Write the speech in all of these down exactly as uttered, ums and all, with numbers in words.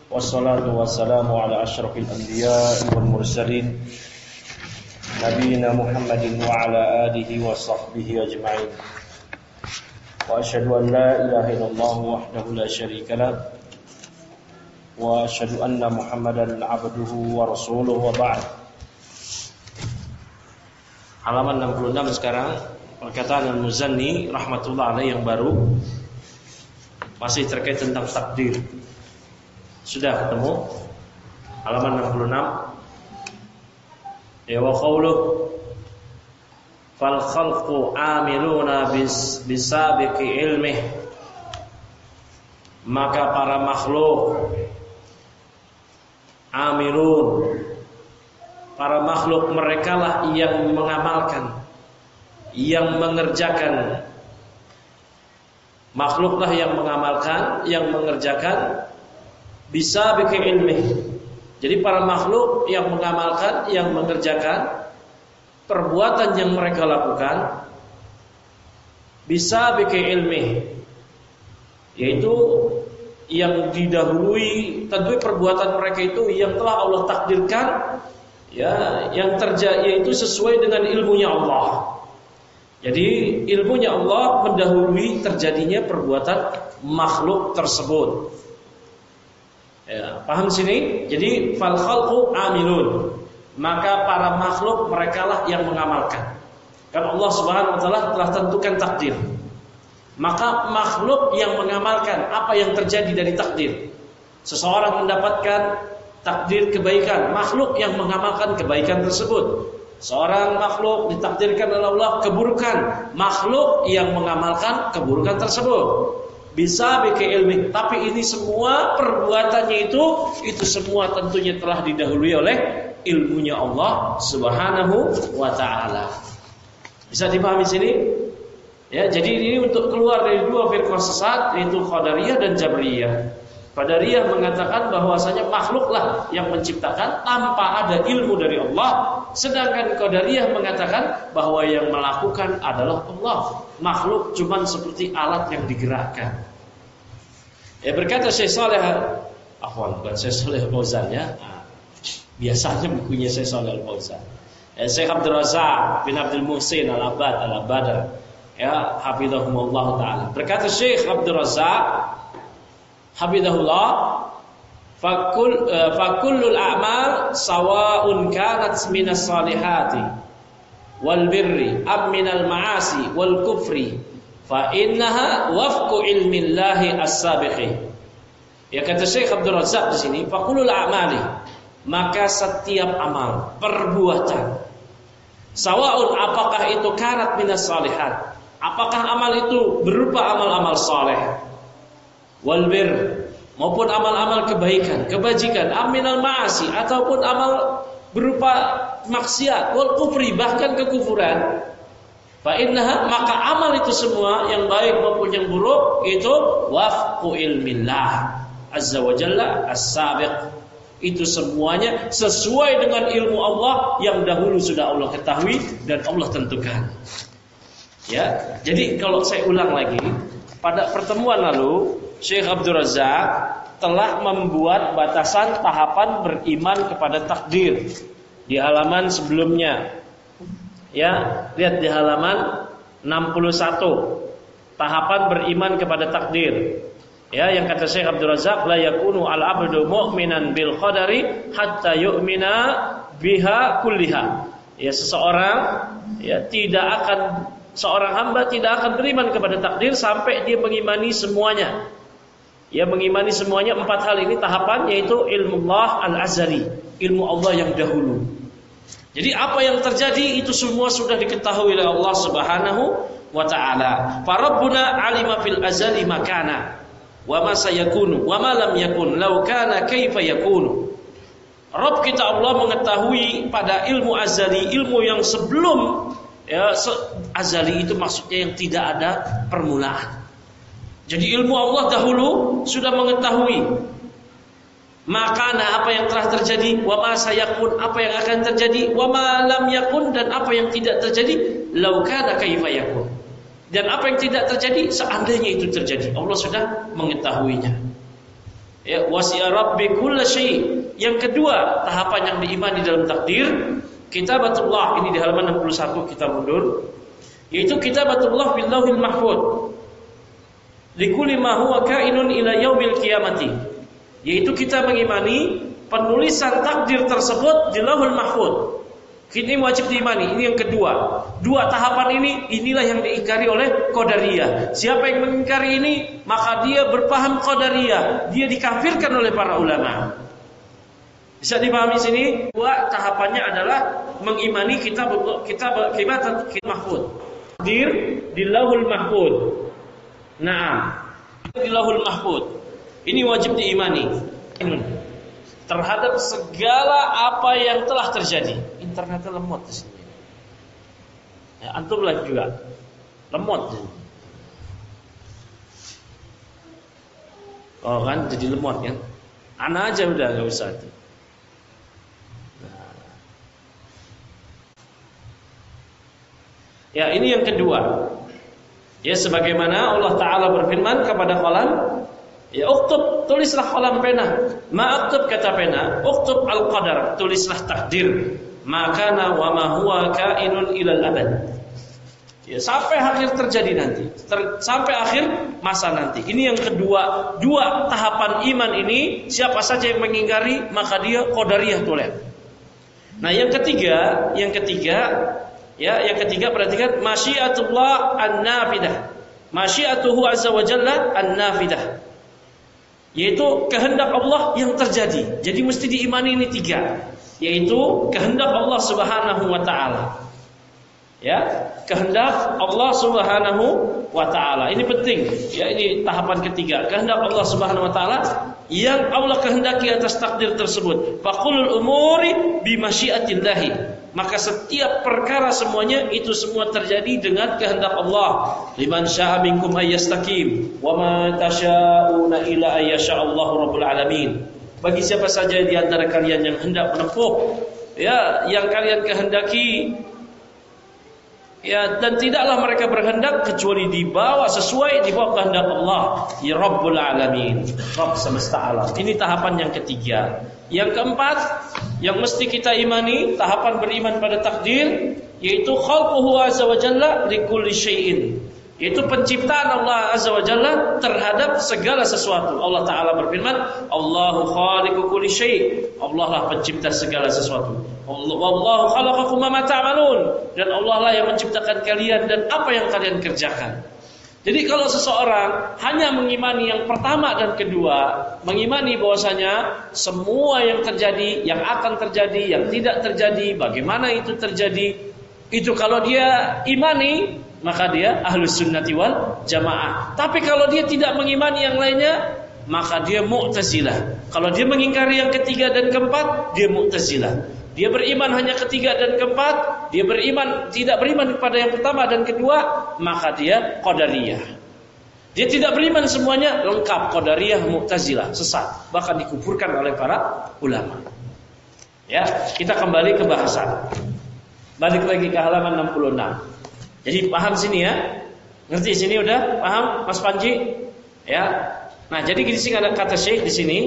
Wassalatu wassalamu ala asyrafil anbiya'i wal mursalin Nabiina Muhammadin wa ala alihi wa sahbihi ajma'in. Wa asyhadu an la ilaha illallah wahdahu la syarika lah wa asyhadu anna Muhammadan abduhu wa rasuluhu wa ba'd. Halaman enam puluh enam sekarang, perkataan Al-Muzanni rahmatullah alaih yang baru, masih terkait tentang takdir. Sudah ketemu halaman enam puluh enam. Ya wa qawluh fal khalqu amiluna bis bisabiqi ilmih, maka para makhluk amilun, para makhluk mereka lah yang mengamalkan, yang mengerjakan. Makhluklah yang mengamalkan, yang mengerjakan bisa bikin ilmi. Jadi para makhluk yang mengamalkan, yang mengerjakan perbuatan yang mereka lakukan bisa bikin ilmi, yaitu yang didahului. Tentu perbuatan mereka itu yang telah Allah takdirkan, ya, yang terjadi, yaitu sesuai dengan ilmunya Allah. Jadi ilmunya Allah mendahului terjadinya perbuatan makhluk tersebut. Ya, paham sini? Jadi fal khalqu amilun, maka para makhluk merekalah yang mengamalkan. Kan Allah Subhanahu wa taala telah tentukan takdir. Maka makhluk yang mengamalkan apa yang terjadi dari takdir. Seseorang mendapatkan takdir kebaikan, makhluk yang mengamalkan kebaikan tersebut. Seorang makhluk ditakdirkan oleh Allah keburukan, makhluk yang mengamalkan keburukan tersebut. Bisa bikin ilmi, tapi ini semua perbuatannya itu itu semua tentunya telah didahului oleh ilmunya Allah Subhanahu wa taala. Bisa dipahami sini? Ya, jadi ini untuk keluar dari dua firqah sesat, yaitu Qadariyah dan Jabriyah. Qadariyah mengatakan bahwasanya makhluklah yang menciptakan tanpa ada ilmu dari Allah, sedangkan Qadariyah mengatakan bahwa yang melakukan adalah Allah. Makhluk cuma seperti alat yang digerakkan. Ya, berkata Syekh Shalih, afwan, bukan Syekh Shalih Al-Fauzan ya. Nah, biasanya bukunya Syekh Shalih Al-Fauzan. Ya, Syekh Abdul Razak bin Abdul Muhsin Al-Abad Al-Abadar, ya, hafizahumullah taala. Berkata Syekh Abdul Razak hafizahullah, fakul fakullul a'mal sawa'un kanat minas salihati wal birri am minal ma'asi wal kufri fa innaha wafqu ilmillahi as-sabiqi. Ya, kata Syekh Abdul Razak di sini, fakullul a'mali, maka setiap amal, perbuatan, sawa'un, apakah itu kanat minas salihat, apakah amal itu berupa amal-amal saleh, wal bir, maupun amal-amal kebaikan, kebajikan, aminal ma'asi, ataupun amal berupa maksiat, wal kufri, bahkan kekufuran, fa innaha, maka amal itu semua yang baik maupun yang buruk itu wafqu ilmillah azza wa jalla as-sabiq, itu semuanya sesuai dengan ilmu Allah yang dahulu sudah Allah ketahui dan Allah tentukan. Ya, jadi kalau saya ulang lagi, pada pertemuan lalu Syekh Abdul Razak telah membuat batasan tahapan beriman kepada takdir di halaman sebelumnya. Ya, lihat di halaman enam puluh satu, tahapan beriman kepada takdir. Ya, yang kata Syekh Abdul Razak, la yakunu al-abdu mu'minan bil qadari hatta yu'mina biha kulliha. Ya, seseorang ya tidak akan seorang hamba tidak akan beriman kepada takdir sampai dia mengimani semuanya. Ya, mengimani semuanya. Empat hal ini tahapan, yaitu ilmu Allah al-azali, ilmu Allah yang dahulu. Jadi apa yang terjadi itu semua sudah diketahui oleh Allah Subhanahu wa taala. Fa rabbuna alima fil azali makana wa ma sayakunu wa ma lam yakun law kana kaifa yakunu. Rabb kita Allah mengetahui pada ilmu azali, ilmu yang sebelum, ya, azali itu maksudnya yang tidak ada permulaan. Jadi ilmu Allah dahulu sudah mengetahui makana, apa yang telah terjadi, wa ma sayakun, apa yang akan terjadi, wa ma lam yakun, dan apa yang tidak terjadi, law kana kaifa yakun, dan apa yang tidak terjadi seandainya itu terjadi. Allah sudah mengetahuinya. Ya, wasi'a rabbi kulla syai'. Yang kedua, tahapan yang diimani dalam takdir, kitabatullah, ini di halaman enam puluh satu kita mundur, yaitu kitabatullah bil lauhil mahfuz. Likulli ma huwa kainun ila yaumil qiyamati. Yaitu kita mengimani penulisan takdir tersebut di lauhul mahfuz. Ini wajib diimani. Ini yang kedua. Dua tahapan ini, inilah yang diingkari oleh Qadariyah. Siapa yang mengingkari ini, maka dia berpaham Qadariyah. Dia dikafirkan oleh para ulama. Bisa dipahami sini? Dua tahapannya adalah mengimani kitab kitab kitab mahfuz. Takdir di lauhul mahfuz. Naam. Di lauhul mahfuz. Ini wajib diimani. Terhadap segala apa yang telah terjadi. Internetnya lemot di sini. Ya, antum live juga lemot. Oh kan, jadi lemot kan? Ana aja udah nggak usah. Nah. Ya, ini yang kedua. Ya, sebagaimana Allah Ta'ala berfirman kepada qalam, ya uktub, tulislah qalam pena. Ma uktub kata pena, uktub al-qadar, tulislah takdir. Makana wa ma huwa kainun ilal abad. Ya, sampai akhir terjadi nanti, Ter, sampai akhir masa nanti. Ini yang kedua, dua tahapan iman ini, siapa saja yang mengingkari maka dia qadariyah tulen. Nah, yang ketiga, yang ketiga, ya, yang ketiga perhatikan masyiatullah an-nafidah. Masyiatuhu azza wa jalla an-nafidah. Yaitu kehendak Allah yang terjadi. Jadi mesti diimani ini tiga, yaitu kehendak Allah Subhanahu wa taala. Ya, kehendak Allah Subhanahu wa taala. Ini penting, ya, ini tahapan ketiga. Kehendak Allah Subhanahu wa taala yang Allah kehendaki atas takdir tersebut. Faqulul umuri bi masyiatillah. Maka setiap perkara semuanya itu semua terjadi dengan kehendak Allah. Liman syaa minkum ayyastaqim wa ma tasyauna illa ayyasha'allahu rabbul alamin. Bagi siapa saja di antara kalian yang hendak menempuh, ya, yang kalian kehendaki, ya, dan tidaklah mereka berkehendak kecuali dibawa sesuai dibawa kehendak Allah, ya Rabbul Alamin, Rabb semesta alam. Ini tahapan yang ketiga. Yang keempat, yang mesti kita imani, tahapan beriman pada takdir, yaitu khalquhu azza wa jalla likulli syai'in, yaitu penciptaan Allah azza wa jalla terhadap segala sesuatu. Allah Ta'ala berfirman, Allahu khaliqu kulli syai', Allah lah pencipta segala sesuatu. Wallahu khalaqakum ma ta'malun, dan Allah lah yang menciptakan kalian dan apa yang kalian kerjakan. Jadi kalau seseorang hanya mengimani yang pertama dan kedua, mengimani bahwasanya semua yang terjadi, yang akan terjadi, yang tidak terjadi, bagaimana itu terjadi, itu kalau dia imani, maka dia ahlus sunnati wal jamaah. Tapi kalau dia tidak mengimani yang lainnya, maka dia mu'tazilah. Kalau dia mengingkari yang ketiga dan keempat, dia mu'tazilah. Dia beriman hanya ketiga dan keempat, dia beriman tidak beriman kepada yang pertama dan kedua, maka dia qadariyah. Dia tidak beriman semuanya, lengkap qadariyah, mu'tazilah, sesat, bahkan dikufurkan oleh para ulama. Ya, kita kembali ke bahasan. Balik lagi ke halaman enam puluh enam. Jadi paham sini ya? Ngerti sini udah? Paham Mas Panji? Ya. Nah, jadi gini sih ada kata Syekh di sini,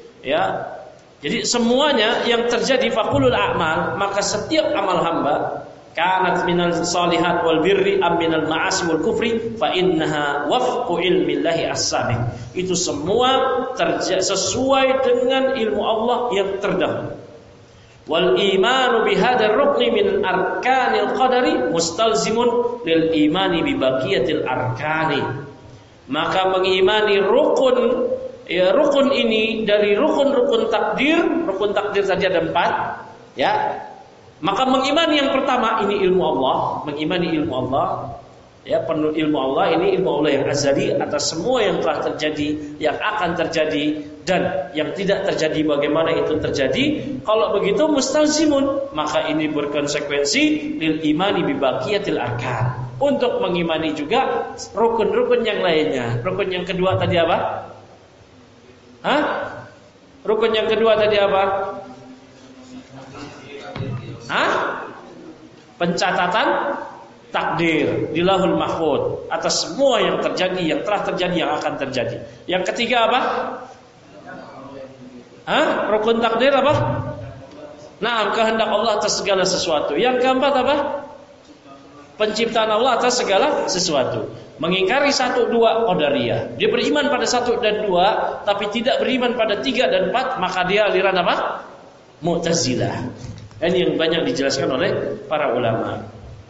ya. Jadi semuanya yang terjadi faqulul a'mal, maka setiap amal hamba kanat minal salihat wal birri am minal ma'asi wal kufri fa innaha wafqu ilmillahi as-sabiq. Itu semua terja- sesuai dengan ilmu Allah yang terdahulu. Wal imanu bihadzal rukni min arkanil qadari mustalzimun lil imani bi baqiyatil arkani. Maka mengimani rukun, ya, rukun ini dari rukun-rukun takdir. Rukun takdir tadi ada empat, ya. Maka mengimani yang pertama ini ilmu Allah, mengimani ilmu Allah, ya, penuh ilmu Allah ini ilmu Allah yang azali atas semua yang telah terjadi, yang akan terjadi dan yang tidak terjadi bagaimana itu terjadi. Kalau begitu mustalzimun, maka ini berkonsekuensi lil imani bi baqiyatil arkan. Untuk mengimani juga rukun-rukun yang lainnya. Rukun yang kedua tadi apa? Hah? Rukun yang kedua tadi apa? Hah? Pencatatan takdir di Lauhul Mahfuz atas semua yang terjadi, yang telah terjadi, yang akan terjadi. Yang ketiga apa? Hah? Rukun takdir apa? Nah, kehendak Allah atas segala sesuatu. Yang keempat apa? Penciptaan Allah atas segala sesuatu. Mengingkari satu dua qadariyah. Dia beriman pada satu dan dua, tapi tidak beriman pada tiga dan empat, maka dia aliran apa? Mu'tazilah. Ini yang banyak dijelaskan oleh para ulama.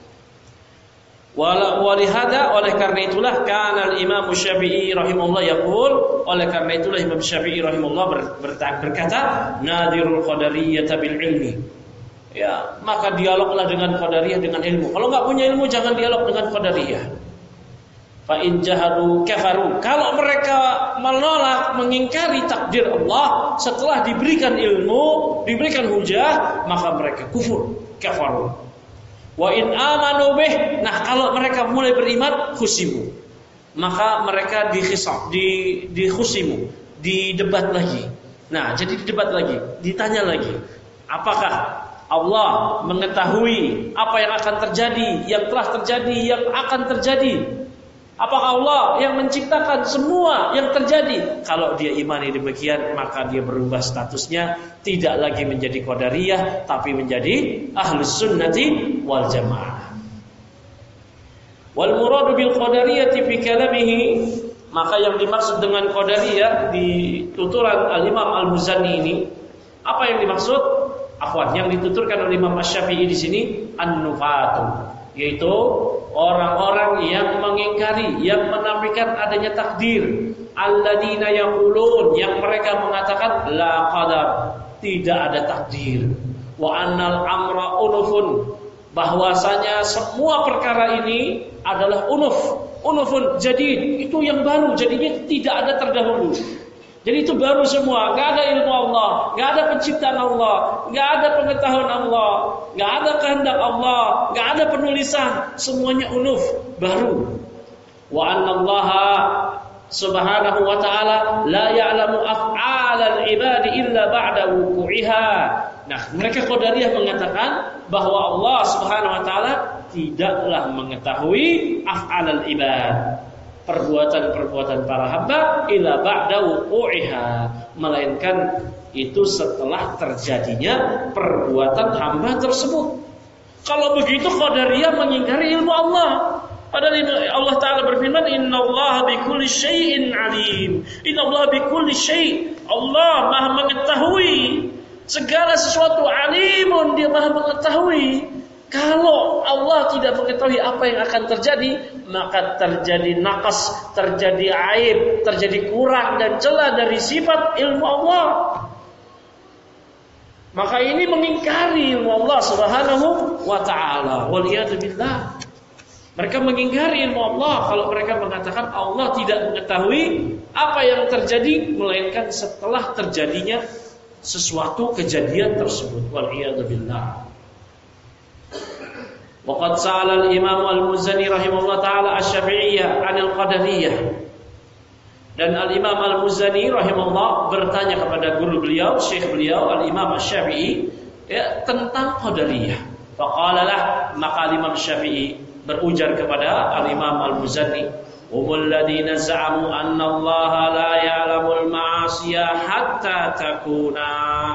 Walihada, oleh karena itulah kana al-Imam Syafi'i rahimahullah yaqul, oleh karena itulah Imam Syafi'i rahimahullah berkata, nadirul qadariyah bil ilmi. Ya, maka dialoglah dengan qadariyah dengan ilmu. Kalau enggak punya ilmu jangan dialog dengan qadariyah. Fa in jahadu kafaru. Kalau mereka menolak, mengingkari takdir Allah setelah diberikan ilmu, diberikan hujah, maka mereka kufur, kafaru. Wa in amanu bih. Nah, kalau mereka mulai beriman, khusimu. Maka mereka dikhisab, di di khusimu, didebat lagi. Nah, jadi didebat lagi, ditanya lagi. Apakah Allah mengetahui apa yang akan terjadi, yang telah terjadi, yang akan terjadi? Apakah Allah yang menciptakan semua yang terjadi? Kalau dia imani demikian, maka dia berubah statusnya, tidak lagi menjadi qadariyah, tapi menjadi ahlus sunnati wal jamaah. Wal muradu bil qadariyati fi kalamihi, maka yang dimaksud dengan qadariyah di tuturan al-Imam Al-Muzani ini, apa yang dimaksud? Afwan, yang dituturkan oleh Imam Asy-Syafi'i di sini an-nufatu, yaitu orang-orang yang mengingkari, yang menafikan adanya takdir. Alladzina yaqulun, yang mereka mengatakan la qadar, tidak ada takdir. Wa annal amra unufun, bahwasanya semua perkara ini adalah unuf, unufun jadid, itu yang baru, jadinya tidak ada terdahulu. Jadi itu baru semua, nggak ada ilmu Allah, nggak ada penciptaan Allah, nggak ada pengetahuan Allah, nggak ada kehendak Allah, nggak ada penulisan, semuanya unuf, baru. Wa annallaha subhanahu wa ta'ala la ya'lamu af'alal ibadi illa ba'da wuqu'iha. Nah, mereka qadariyah mengatakan bahwa Allah subhanahu wa ta'ala tidaklah mengetahui af'alal ibad, perbuatan-perbuatan para hamba, ila ba'da wuqu'iha, melainkan itu setelah terjadinya perbuatan hamba tersebut. Kalau begitu qadariyah mengingkari ilmu Allah. Padahal Allah Ta'ala berfirman, innallaha bikulli syai'in alim. Innallaha bikulli syai', Allah Maha mengetahui segala sesuatu, alimun, dia Maha mengetahui. Kalau Allah tidak mengetahui apa yang akan terjadi, maka terjadi naqas, terjadi aib, terjadi kurang dan celah dari sifat ilmu Allah. Maka ini mengingkari ilmu Allah Subhanahu wa ta'ala. Waliyadu billah. Mereka mengingkari ilmu Allah kalau mereka mengatakan Allah tidak mengetahui apa yang terjadi, melainkan setelah terjadinya sesuatu kejadian tersebut. Waliyadu billah. Waqad sa'ala al-Imam Al-Muzani rahimahullah ta'ala asy-Syafi'iyyah 'anil qadariyah. Dan Al-Imam Al-Muzani rahimahullah bertanya kepada guru beliau, syekh beliau Al-Imam Asy-Syafi'i, ya, tentang qadariyah. Faqala lah, maka Imam Syafi'i berujar kepada Al-Imam Al-Muzani, humul ladzina za'amu anna Allah la ya'lamul ma'asiyah hatta takuna.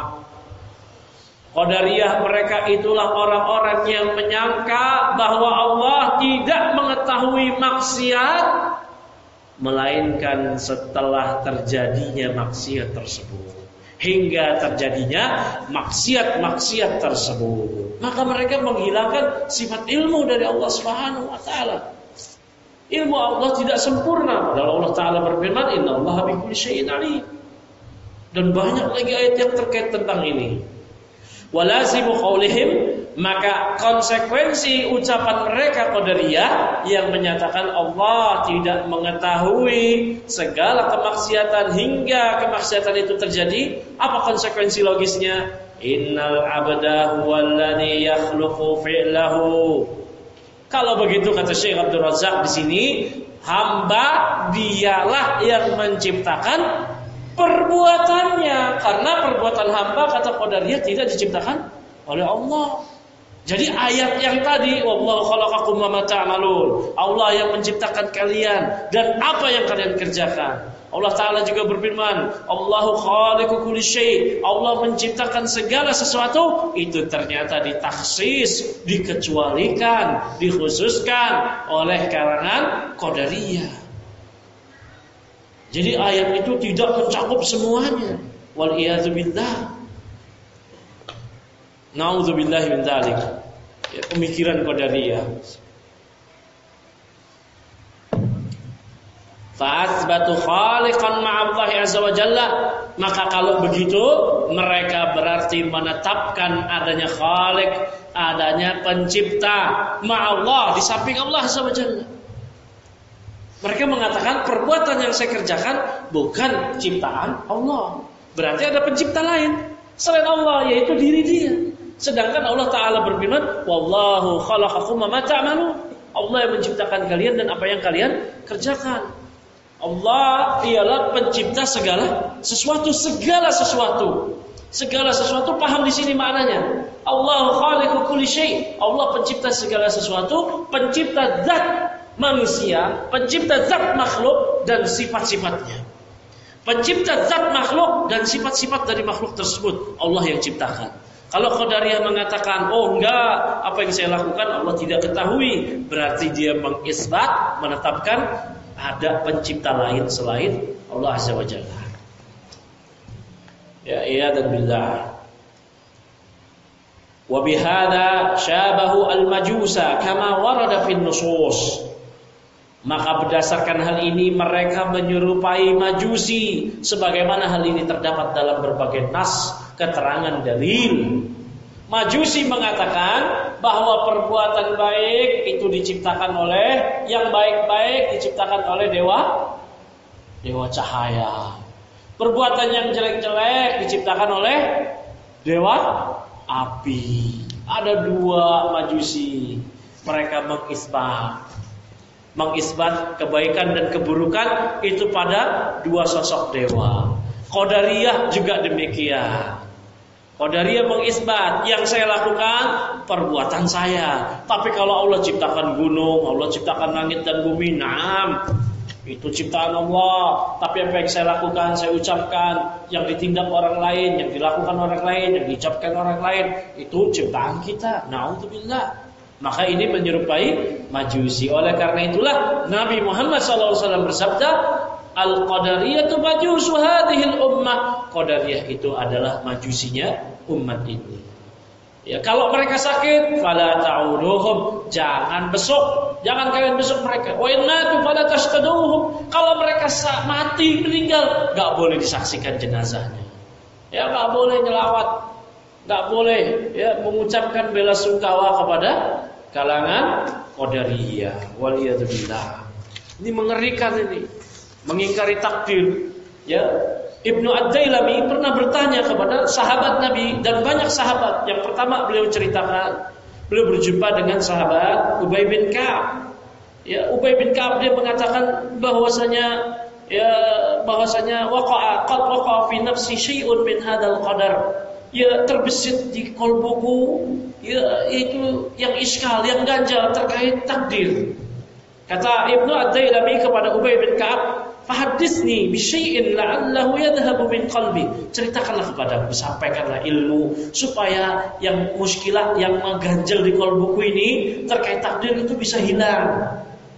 Qadariyah mereka itulah orang-orang yang menyangka bahwa Allah tidak mengetahui maksiat melainkan setelah terjadinya maksiat tersebut, hingga terjadinya maksiat-maksiat tersebut. Maka mereka menghilangkan sifat ilmu dari Allah Subhanahu wa taala. Ilmu Allah tidak sempurna. Padahal Allah Taala berfirman, innallaha bikulli syai'in alim. Dan banyak lagi ayat yang terkait tentang ini. Walazimu qaulihim, maka konsekuensi ucapan mereka qadariyah yang menyatakan Allah tidak mengetahui segala kemaksiatan hingga kemaksiatan itu terjadi, apa konsekuensi logisnya? Innal abda huwallazi yakhluqu fi'lahu. Kalau begitu kata Syekh Abdul Razak di sini, hamba dialah yang menciptakan perbuatannya, karena perbuatan hamba kata qadariyah tidak diciptakan oleh Allah. Jadi ayat yang tadi, wallahu khalaqakum wa ma ta'malun, Allah yang menciptakan kalian dan apa yang kalian kerjakan. Allah Ta'ala juga berfirman, Allahu khaliqu kulli syai', Allah menciptakan segala sesuatu. Itu ternyata ditaksis, dikecualikan, dikhususkan oleh kalangan Qadariyah. Jadi ayat itu tidak mencakup semuanya. Wal iyadzu billah. Na'udzubillahi min dzalik. Ya, pemikiran Qadariyah. Fa'atsbatu khaliqan ma'allahi azza wa jalla, maka kalau begitu mereka berarti menetapkan adanya khaliq, adanya pencipta ma'allah, di samping Allah azza wa jalla. Mereka mengatakan perbuatan yang saya kerjakan bukan ciptaan Allah, berarti ada pencipta lain selain Allah, yaitu diri dia. Sedangkan Allah Ta'ala berfirman, wallahu khalaqakum wa ma ta'malun, Allah yang menciptakan kalian dan apa yang kalian kerjakan. Allah ialah pencipta segala sesuatu, segala sesuatu. Segala sesuatu, paham di sini maknanya. Allahu khaliqu kulli syai', Allah pencipta segala sesuatu, pencipta zat manusia, pencipta zat makhluk dan sifat-sifatnya. Pencipta zat makhluk dan sifat-sifat dari makhluk tersebut Allah yang ciptakan. Kalau Qadariyah mengatakan, oh enggak, apa yang saya lakukan Allah tidak ketahui, berarti dia mengisbat, menetapkan ada pencipta lain selain Allah Azza wa Jalla. Ya, iya dan billah. Wa bihadza syabahu al-majusa kama warada fin nusus. Maka berdasarkan hal ini mereka menyerupai Majusi, sebagaimana hal ini terdapat dalam berbagai nas, keterangan dalil. Majusi mengatakan bahwa perbuatan baik itu diciptakan oleh yang baik-baik diciptakan oleh dewa dewa cahaya. Perbuatan yang jelek-jelek diciptakan oleh dewa api. Ada dua Majusi, mereka mengisbat mengisbat kebaikan dan keburukan itu pada dua sosok dewa. Qadariyah juga demikian. Qadariyah mengisbat, yang saya lakukan perbuatan saya. Tapi kalau Allah ciptakan gunung, Allah ciptakan langit dan bumi, naam, itu ciptaan Allah. Tapi apa yang saya lakukan, saya ucapkan, yang ditindak orang lain, yang dilakukan orang lain, yang diucapkan orang lain, itu ciptaan kita. Na'udzubillah. Maka ini menyerupai Majusi. Oleh karena itulah Nabi Muhammad shallallahu alaihi wasallam bersabda, Al-Qadariyatu majusu hadhil ummah. Qadariyah itu adalah majusinya umat ini. Ya, kalau mereka sakit, fala ta'uduhum, jangan besuk, jangan kalian besuk mereka. Wa in matu fala tashtaduhum, kalau mereka mati meninggal, enggak boleh disaksikan jenazahnya. Ya, enggak boleh nyelawat, enggak boleh ya mengucapkan bela sungkawa kepada kalangan Qadariyah. Waliyadzubillah. Ini mengerikan ini, mengingkari takdir. Ya, Ibnu Ad-Dailami pernah bertanya kepada sahabat Nabi dan banyak sahabat. Yang pertama beliau ceritakan, beliau berjumpa dengan sahabat Ubay bin Ka'ab. Ya, Ubay bin Ka'ab dia mengatakan bahwasanya ya bahwasanya waqa'a qad waqa'a fi nafsi syai'un min hadzal qadar. Ya, terbesit di kolbuku, ya itu yang iskal, yang ganjal terkait takdir. Kata Ibnu Ad-Dailami kepada Ubay bin Ka'ab, "Fahadditsni bi syai'in la'allahu yadhhabu min qalbi." Ceritakanlah kepadaku, sampaikanlah ilmu supaya yang muskilah, yang mengganjal di kolbuku ini terkait takdir itu bisa hilang.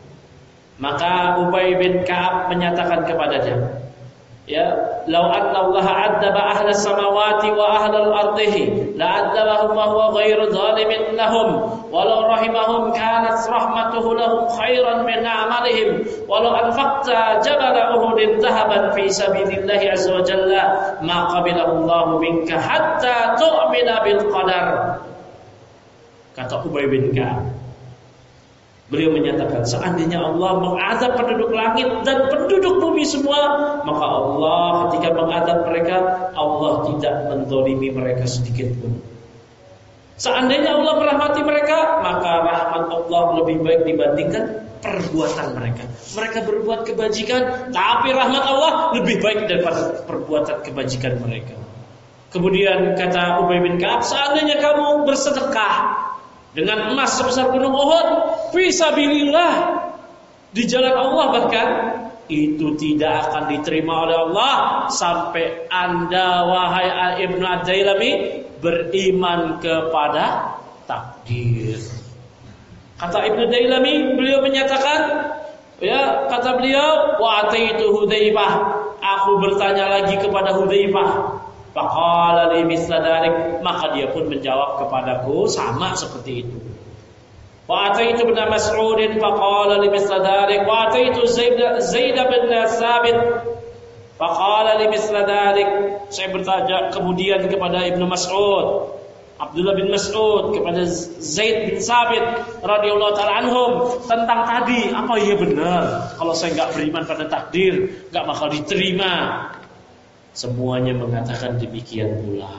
Maka Ubay bin Ka'ab menyatakan kepadanya, ya, "Lau anna Allah 'adzaba ahla samawati wa ahla al-ardihi la'adzabahum wa huwa ghairu zalimin lahum walau rahimahum kanat rahmatuhu lahum khairan min a'malihim walau anfaqta jabala uhudin dhahaban fi sabilillahi azza wa jalla ma qabilahu Allah minka hatta tu'mina bil qadar." Kata Ubay bin Ka'ab, beliau menyatakan, seandainya Allah mengazab penduduk langit dan penduduk bumi semua, maka Allah ketika mengazab mereka, Allah tidak menzalimi mereka sedikit pun. Seandainya Allah merahmati mereka, maka rahmat Allah lebih baik dibandingkan perbuatan mereka. Mereka berbuat kebajikan, tapi rahmat Allah lebih baik daripada perbuatan kebajikan mereka. Kemudian kata Ubay bin Ka'ab, seandainya kamu bersedekah, dengan emas sebesar gunung Uhud fisabilillah, di jalan Allah bahkan, itu tidak akan diterima oleh Allah sampai Anda wahai Ibnu Ad-Dailami beriman kepada takdir. Kata Ibnu Dailami, beliau menyatakan, ya, kata beliau, wa ataitu Hudzaifah, aku bertanya lagi kepada Hudzaifah, faqala li misla dzalik, maka dia pun menjawab kepadaku sama seperti itu. Wa ataitu Ibnu Mas'ud faqala li misla dzalik, wa ataitu Zaid Zaid bin Sabit faqala li misla dzalik. Saya bertanya kemudian kepada Ibnu Mas'ud, Abdullah bin Mas'ud, kepada Zaid bin Sabit radhiyallahu ta'ala anhum tentang tadi, apa iya benar kalau saya enggak beriman pada takdir enggak bakal diterima? Semuanya mengatakan demikian pula.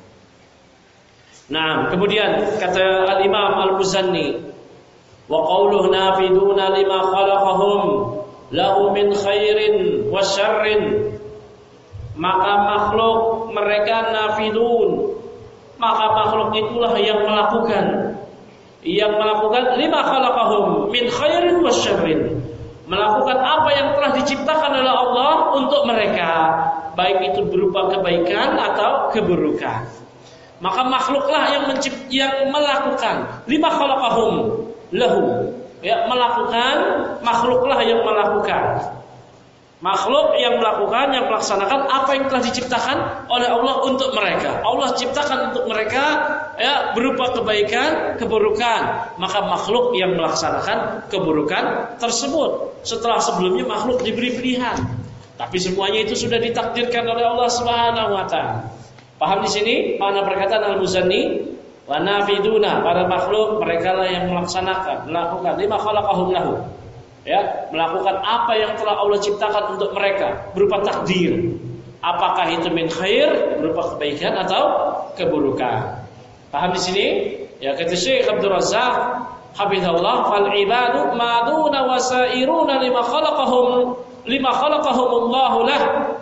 Nah, kemudian kata Al-Imam Al-Muzanni, wa qawluhu nafiduna lima khalaqahum lahu min khairin wa syarrin, maka makhluk mereka nafidun, maka makhluk itulah yang melakukan yang melakukan lima khalaqahum min khairin wa syarrin, melakukan apa yang telah diciptakan oleh Allah untuk mereka, baik itu berupa kebaikan atau keburukan. Maka makhluklah yang mencipt, yang melakukan lima khalaqahum lahu, ya, melakukan, makhluklah yang melakukan. Makhluk yang melakukan, yang melaksanakan apa yang telah diciptakan oleh Allah untuk mereka. Allah ciptakan untuk mereka, ya, berupa kebaikan, keburukan. Maka makhluk yang melaksanakan keburukan tersebut setelah sebelumnya makhluk diberi pilihan. Tapi semuanya itu sudah ditakdirkan oleh Allah Subhanahu wa taala. Paham di sini makna perkataan Al-Muzanni? Wa nafiduna, para makhluk mereka lah yang melaksanakan, melakukan lima khalaqahum lahu, ya, melakukan apa yang telah Allah ciptakan untuk mereka berupa takdir. Apakah itu min khair, berupa kebaikan atau keburukan. Paham di sini? Ya, kata Syekh Abdul Razzaq hafizahullah, fal ibadu maduna wasairuna lima khalaqahum lima khalaqahumullahu lah.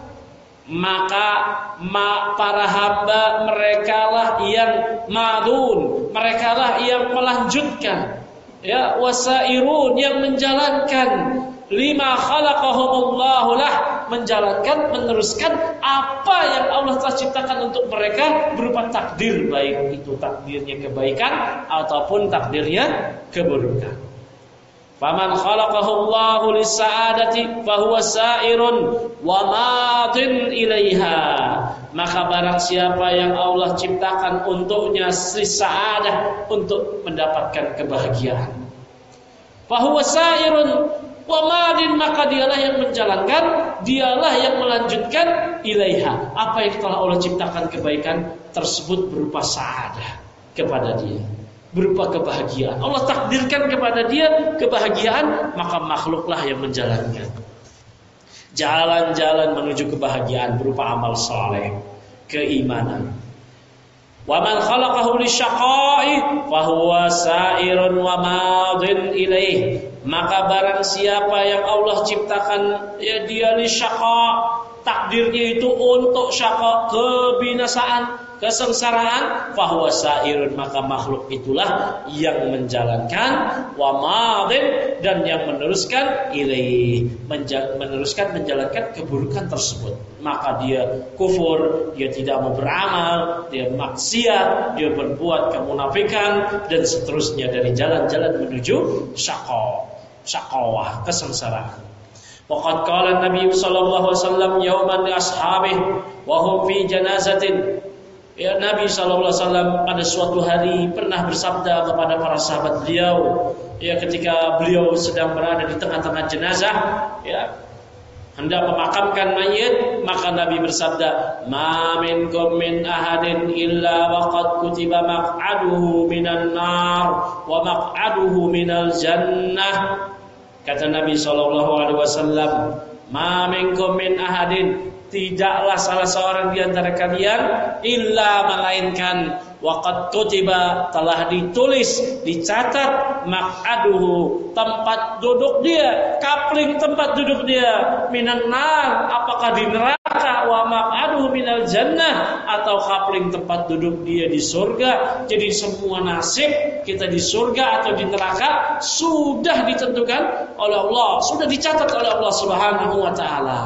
Maka ma, para hamba merekalah yang madun, merekalah yang melanjutkan, ya, wasairun, yang menjalankan lima khalaqahumullahu lah, menjalankan, meneruskan apa yang Allah telah ciptakan untuk mereka berupa takdir, baik itu takdirnya kebaikan ataupun takdirnya keburukan. Faman khalaqahullahu lis-sa'adati fahuwa sa'irun wa madin ilaiha, maka barang siapa yang Allah ciptakan untuknya lis-sa'adah, untuk mendapatkan kebahagiaan, fahuwa sa'irun wa madin, maka dialah yang menjalankan, dialah yang melanjutkan ilaiha, apa yang telah Allah ciptakan kebaikan tersebut berupa sa'adah kepada dia, berupa kebahagiaan. Allah takdirkan kepada dia kebahagiaan, maka makhluklah yang menjalankan jalan-jalan menuju kebahagiaan berupa amal saleh, keimanan. Wa man khalaqahu lisyaqa'i fa huwa sa'irun wa madin ilaih, maka barang siapa yang Allah ciptakan, ya, dia lisyaqa, takdirnya itu untuk syaqa, kebinasaan, kesengsaraan, fahuwa sa'irun, maka makhluk itulah yang menjalankan, wa madin, dan yang meneruskan ilaih, menja- meneruskan menjalankan keburukan tersebut. Maka dia kufur, dia tidak mau beramal, dia maksiat, dia berbuat kemunafikan, dan seterusnya dari jalan-jalan menuju syaqa, syaqawah, kesengsaraan. Waqad qala Nabi sallallahu alaihi wasallam yauman li ashabihi wa hum fi janazatin. Ya, Nabi sallallahu alaihi wasallam pada suatu hari pernah bersabda kepada para sahabat beliau, ya, ketika beliau sedang berada di tengah-tengah jenazah, ya, hendak memakamkan mayit, maka Nabi bersabda, "Ma minkum min ahadin illa waqad kutiba maq'aduhu minan nar wa maq'aduhu minal jannah." Kata Nabi sallallahu alaihi wasallam, "Ma minkum min ahadin", tidaklah salah seorang di antara kalian, illa, melainkan waqad kutiba, telah ditulis, dicatat, maq'aduhu, tempat duduk dia, kapling tempat duduk dia, minan nar, apakah di neraka, wa maq'aduhu minal jannah, atau kapling tempat duduk dia di surga. Jadi semua nasib kita di surga atau di neraka sudah ditentukan oleh Allah, sudah dicatat oleh Allah Subhanahu wa taala.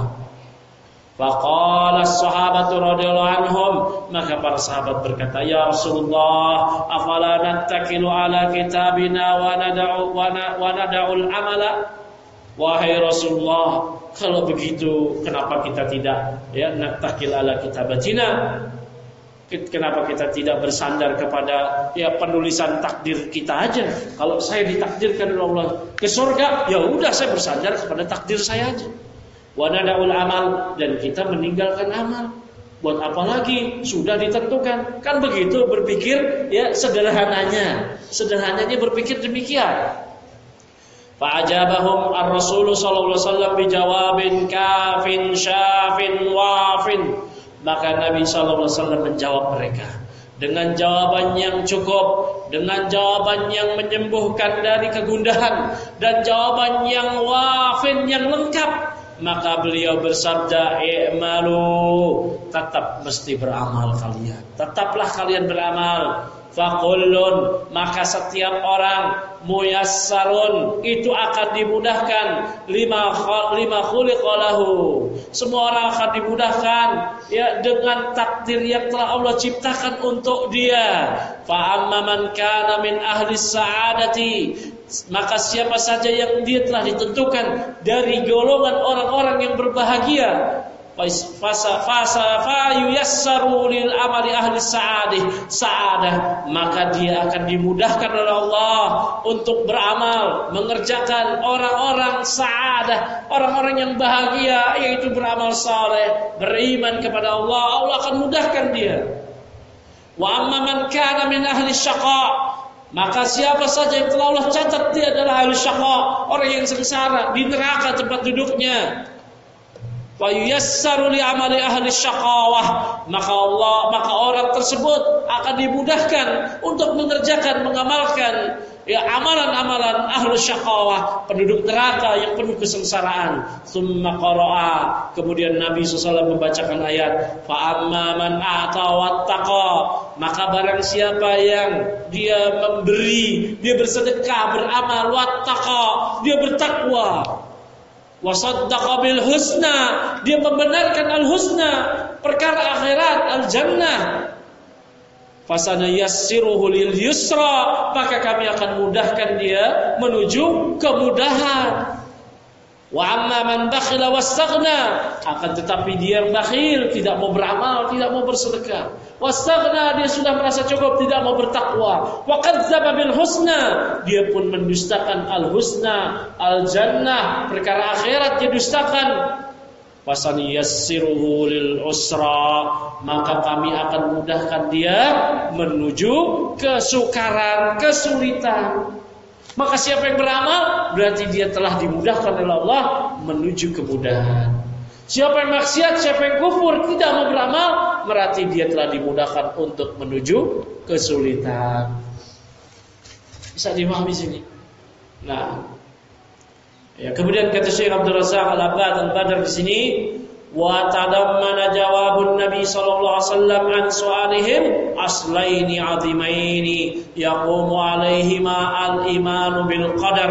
Faqala as-sahabatu radhiyallahu anhum, maka para sahabat berkata, ya Rasulullah, afala nattakilu ala kitabina wa nad'u wa nad'ul amala? Wahai Rasulullah, kalau begitu kenapa kita tidak ya nattakil ala kitabatina? Kenapa kita tidak bersandar kepada ya penulisan takdir kita aja? Kalau saya ditakdirkan oleh Allah ke surga, ya udah saya bersandar kepada takdir saya aja. Wa nad'ul amal, dan kita meninggalkan amal. Buat apa lagi? Sudah ditentukan. Kan begitu berpikir ya sederhananya. Sederhananya berpikir demikian. Fa'ajabahum ar-Rasul sallallahu alaihi wasallam bijawabin kafin syafin wafin. Maka Nabi sallallahu alaihi wasallam menjawab mereka dengan jawaban yang cukup, dengan jawaban yang menyembuhkan dari kegundahan, dan jawaban yang wafin, yang lengkap. Maka beliau bersabda, i'malu, tetap mesti beramal kalian, tetaplah kalian beramal. Fakullun, maka setiap orang muyassarun, itu akan dimudahkan lima lima khuliqalahu, semua orang akan dimudahkan ya dengan takdir yang telah Allah ciptakan untuk dia. Fa amma man kana min ahli sa'adati, maka siapa saja yang dia telah ditentukan dari golongan orang-orang yang berbahagia, fasa fasa fa yuyassaru lil amali ahli sa'adah sa'adah, maka dia akan dimudahkan oleh Allah untuk beramal, mengerjakan orang-orang sa'adah, orang-orang yang bahagia, yaitu beramal saleh, beriman kepada Allah. Allah akan mudahkan dia. Wa amma man kana min ahli syaqa, maka siapa saja yang telah Allah catat dia adalah ahli syaqa, orang yang sengsara di neraka tempat duduknya. Wa yuyassaru li amali ahli syaqawah, maka Allah maka orang tersebut akan dimudahkan untuk mengerjakan, mengamalkan ya amalan-amalan ahli syaqawah, penduduk neraka yang penuh kesengsaraan. Tsumma qara'a, kemudian Nabi shallallahu alaihi wasallam membacakan ayat, fa amma man a'ta wattaqa, maka barang siapa yang dia memberi, dia bersedekah, beramal, wattaqa, dia bertakwa, wasaddaqa bil husna, dia membenarkan al husna, perkara akhirat, al jannah, fasanayassiruhu lil yusra, maka kami akan mudahkan dia menuju kemudahan. Wa amma man bakhila wastaghna, akan tetapi dia yang bakhil, tidak mau beramal, tidak mau bersedekah. Wastaghna, dia sudah merasa cukup, tidak mau bertakwa. Wa kadzdzaba bil husna, dia pun mendustakan al husna, al jannah, perkara akhirat dia dustakan. Fasaniyassiruhu lil usra, maka kami akan mudahkan dia menuju kesukaran, kesulitan. Maka siapa yang beramal, berarti dia telah dimudahkan oleh Allah menuju kemudahan. Siapa yang maksiat, siapa yang kufur, tidak mau beramal, berarti dia telah dimudahkan untuk menuju kesulitan. Bisa dipahami sini. Nah, ya, kemudian kata Syekh Abdul Razzaq Al-Abbad Al-Badr di sini, wa tadammana jawabun Nabi sallallahu alaihi wasallam an su'alihim aslaini 'azimaini yaqumu 'alaihima al-imanu bil qadar.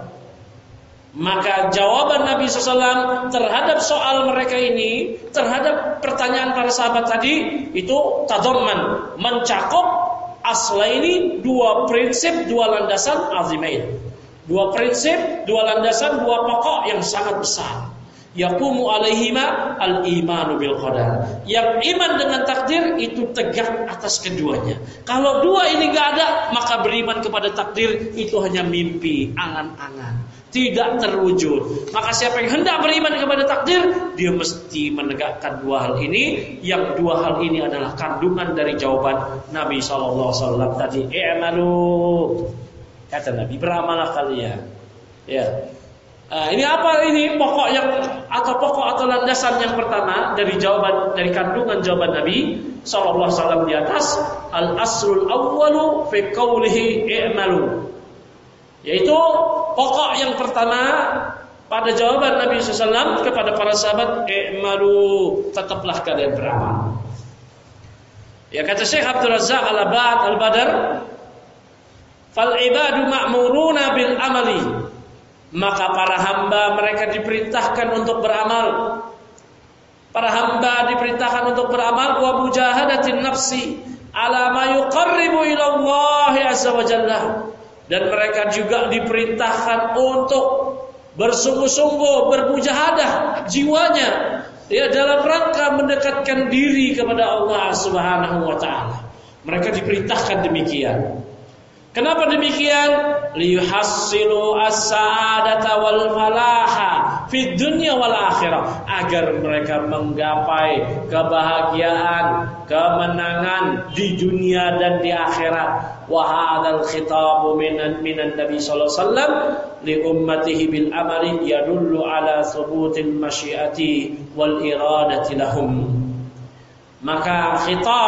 Maka jawaban Nabi sallallahu alaihi wasallam terhadap soal mereka ini, terhadap pertanyaan para sahabat tadi, itu tadamman, mencakup aslaini, dua prinsip, dua landasan azimain. Dua prinsip, dua landasan, dua pokok yang sangat besar. Yaqumu alaihima al-imanu bil qadar. Yang iman dengan takdir itu tegak atas keduanya. Kalau dua ini enggak ada, maka beriman kepada takdir itu hanya mimpi, angan-angan, tidak terwujud. Maka siapa yang hendak beriman kepada takdir, dia mesti menegakkan dua hal ini. Yang dua hal ini adalah kandungan dari jawaban Nabi sallallahu alaihi wasallam tadi. I'malu, kata Nabi, beramalah kalian. Ya. Nah, ini apa ini pokok yang atau pokok atau landasan yang pertama dari jawaban, dari kandungan jawaban Nabi sallallahu alaihi wasallam di atas, al aslul awwalu fi qaulihi i'malu, yaitu pokok yang pertama pada jawaban Nabi sallallahu alaihi wasallam kepada para sahabat, i'malu, tetaplah kalian beramal. Ya, kata Syekh Abdul Razzaq Al-Abbad Al-Badr, Fal ibadu ma'muruna bil amali. Maka para hamba mereka diperintahkan untuk beramal. Para hamba diperintahkan untuk beramal wa mujahadatin nafsi ala ma yuqarribu ila Allah azza wa jalla. Dan mereka juga diperintahkan untuk bersungguh-sungguh bermujahadah jiwanya ya dalam rangka mendekatkan diri kepada Allah Subhanahu wa taala. Mereka diperintahkan demikian. Kenapa demikian? Liyuhassilu as-sa'adata wal falaha fid dunya wal akhirah, agar mereka menggapai kebahagiaan, kemenangan di dunia dan di akhirat. Wa hadzal khitabu minan minan Nabi sallallahu alaihi wasallam li ummatihi bil amali yadullu ala thubutil masyiati wal iradati lahum. Maka khitab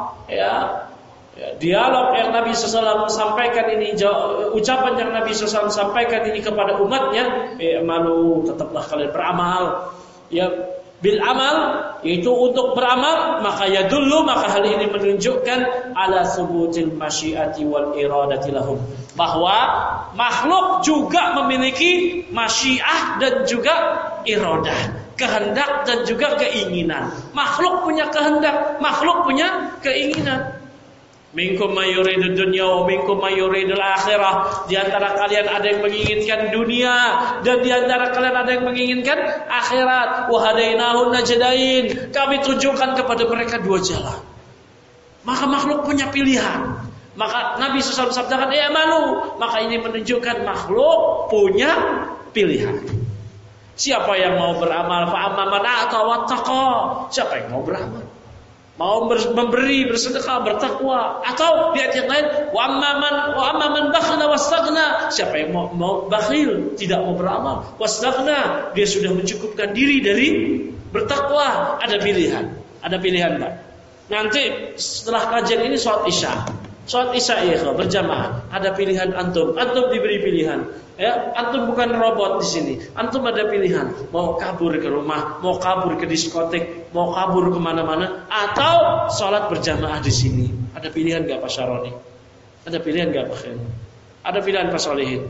ya Ya, dialog yang Nabi shallallahu alaihi wasallam sampaikan ini, ucapan yang Nabi shallallahu alaihi wasallam sampaikan ini kepada umatnya, eh, malu tetaplah kalian beramal. Ya, bil amal, yaitu untuk beramal, maka ya dulu, maka hal ini menunjukkan ala subutil masyiati wal iradati lahum, bahwa makhluk juga memiliki masyiah dan juga iradah, kehendak dan juga keinginan. Makhluk punya kehendak, makhluk punya keinginan. Minkum mayuridud dunya wa minkum mayuridul akhirah. Di antara kalian ada yang menginginkan dunia dan di antara kalian ada yang menginginkan akhirat. Wa hadainahun najdain. Kami tunjukkan kepada mereka dua jalan. Maka makhluk punya pilihan. Maka Nabi shallallahu alaihi wasallam sabdakan, "Ya malu." Maka ini menunjukkan makhluk punya pilihan. Siapa yang mau beramal fa amma man a'ta wattaqa. Siapa yang mau beramal? Mau memberi, bersedekah, bertakwa. Atau di ayat yang lain, wa amman wa amman bakhila wastaghna. Siapa yang mau, mau bakhil, tidak mau beramal, wastaghna, dia sudah mencukupkan diri dari bertakwa. Ada pilihan. Ada pilihan, Pak. Nanti setelah kajian ini salat Isya. Salat Isya ya, berjamaah. Ada pilihan antum. Antum diberi pilihan. Ya, antum bukan robot di sini. Antum ada pilihan, mau kabur ke rumah, mau kabur ke diskotik, mau kabur kemana-mana, atau sholat berjamaah di sini. Ada pilihan nggak Pak Syaroni? Ada pilihan nggak Pak Khair? Ada pilihan Pak Solehin?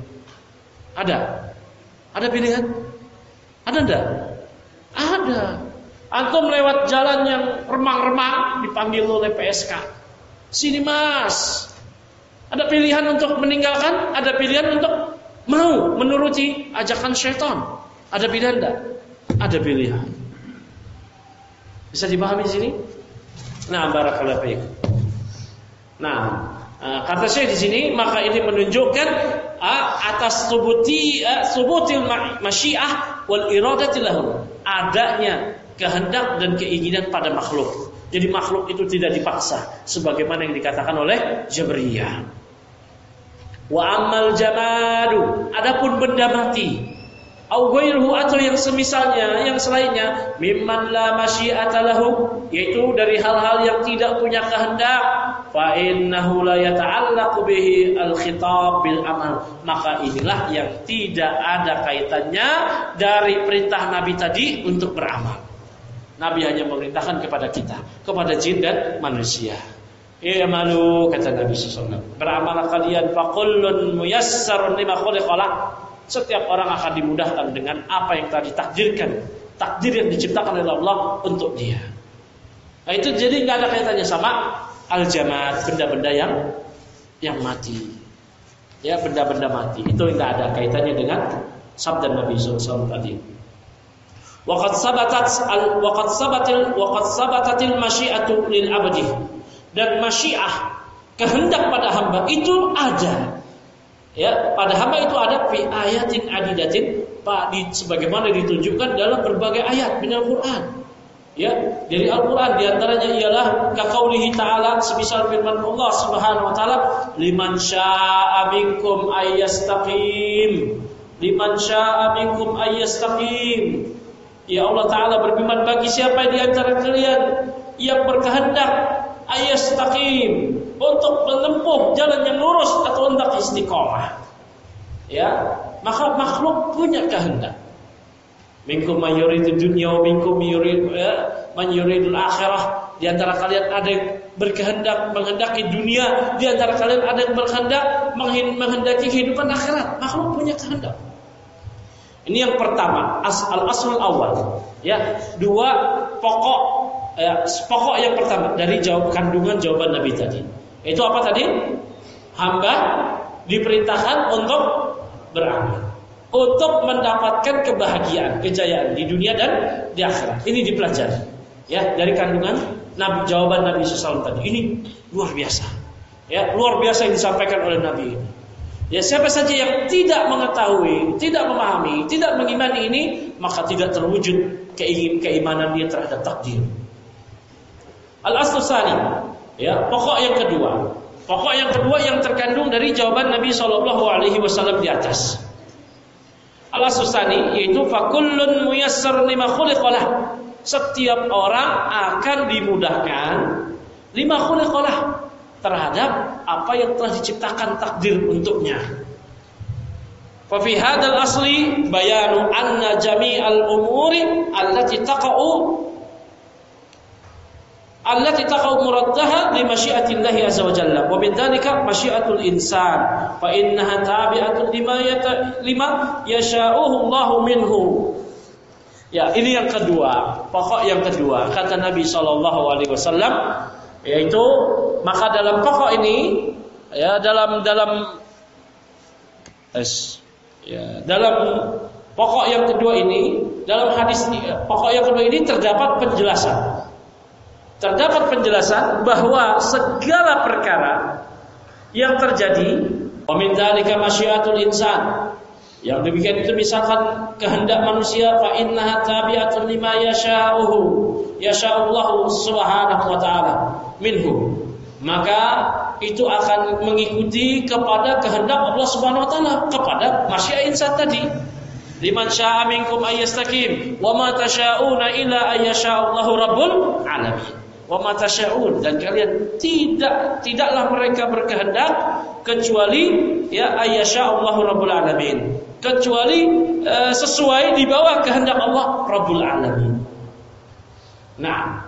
Ada. Ada pilihan? Ada enggak? Ada. Antum lewat jalan yang remang-remang dipanggil oleh P S K. Sini Mas. Ada pilihan untuk meninggalkan, ada pilihan untuk mau menuruti ajakan syaitan. Ada pilihan enggak? Ada pilihan. Bisa dipahami di sini? Nah, barakallahu fiik. Nah, kata saya di sini, maka ini menunjukkan atas subuti subutil masyiah wal iradati lahu, adanya kehendak dan keinginan pada makhluk. Jadi makhluk itu tidak dipaksa sebagaimana yang dikatakan oleh Jabriyah. Wa ammal jamadu, adapun benda mati, au ghairuhu, atau yang semisalnya, yang selainnya, mimman la masyiata lahu, yaitu dari hal-hal yang tidak punya kehendak, fa innahu la yata'allaqu bihi al-khitab bil amal, maka inilah yang tidak ada kaitannya dari perintah Nabi tadi untuk beramal. Nabi hanya memerintahkan kepada kita, kepada jin dan manusia. Ya malu, kata Nabi shallallahu alaihi wasallam, beramallah kalian, fakullun muyassarun lima khuliqalah. Setiap orang akan dimudahkan dengan apa yang telah ditakdirkan, takdir yang diciptakan oleh Allah untuk dia. Nah itu jadi nggak ada kaitannya sama al-jamad, benda-benda yang yang mati. Ya, benda-benda mati itu nggak ada kaitannya dengan sabda Nabi shallallahu alaihi wasallam tadi. Waqad sabatat waqad sabatil waqad sabatatil masyiatu lil abdi. Dan masyiah, kehendak pada hamba itu ada. Ya, pada hamba itu ada fi ayatin adidatin, Pak, di, sebagaimana ditunjukkan dalam berbagai ayat di Al-Qur'an. Ya, dari Al-Qur'an di antaranya ialah kaqaulihi ta'ala, semisal firman Allah Subhanahu wa taala, liman syaa'a minkum ayyastaqim. Liman syaa'a minkum ayyastaqim. Ya Allah taala berfirman, bagi siapa di antara kalian yang berkehendak ayastaqim, untuk menempuh jalan yang lurus atau hendak istiqomah, ya, maka makhluk punya kehendak. Minkum man yuridu dunya wa minkum man yuridul akhirah. Di antara kalian ada yang berkehendak menghendaki dunia, di antara kalian ada yang berkehendak menghendaki kehidupan akhirat. Makhluk punya kehendak. Ini yang pertama, al aslul awal. Ya, dua pokok ya, pokok yang pertama dari jawab kandungan jawaban Nabi tadi. Itu apa tadi? Hamba diperintahkan untuk beramal, untuk mendapatkan kebahagiaan, kejayaan di dunia dan di akhirat. Ini dipelajari ya dari kandungan Nabi, jawaban Nabi shallallahu alaihi wasallam tadi. Ini luar biasa. Ya, luar biasa yang disampaikan oleh Nabi ini. Ya, siapa saja yang tidak mengetahui, tidak memahami, tidak mengimani ini, maka tidak terwujud keimanan dia terhadap takdir. Al-aslu tsani, ya, pokok yang kedua. Pokok yang kedua yang terkandung dari jawaban Nabi shallallahu alaihi wasallam di atas. Al-aslu tsani yaitu fakullun muyassar lima khuliqalah. Setiap orang akan dimudahkan lima khuliqalah, terhadap apa yang telah diciptakan takdir untuknya. Fa fi hadzal asli bayanu anna jami'al umuri allati taqa'u allati taqa'u muraddaha li masyiatillahi azza wa jalla wa min dzalika masyiatul insan fa innaha tabi'atun lima yata lima yasha'uhu Allahu minhu. Ya, ini yang kedua, pokok yang kedua kata Nabi sallallahu alaihi wasallam, yaitu maka dalam pokok ini ya dalam dalam es ya dalam pokok yang kedua ini, dalam hadis ini, pokok yang kedua ini terdapat penjelasan terdapat penjelasan bahwa segala perkara yang terjadi wa min dzalika masyiatul insan, yang demikian itu misalkan kehendak manusia, fa innaha tabi'atun lima yasha'uhu yasha'ullahu subhanahu wa ta'ala minhu, maka itu akan mengikuti kepada kehendak Allah subhanahu wa ta'ala, kepada masyiat insan tadi. Liman syaa minkum ayyastaqim wa ma tasyauna illa ayyasha'allahu rabbul alamin. Wa ma tasyaun, dan kalian tidak tidaklah mereka berkehendak kecuali ya ayyasha'allahu rabbul alamin, kecuali uh, sesuai di bawah kehendak Allah rabbul alamin. Nah,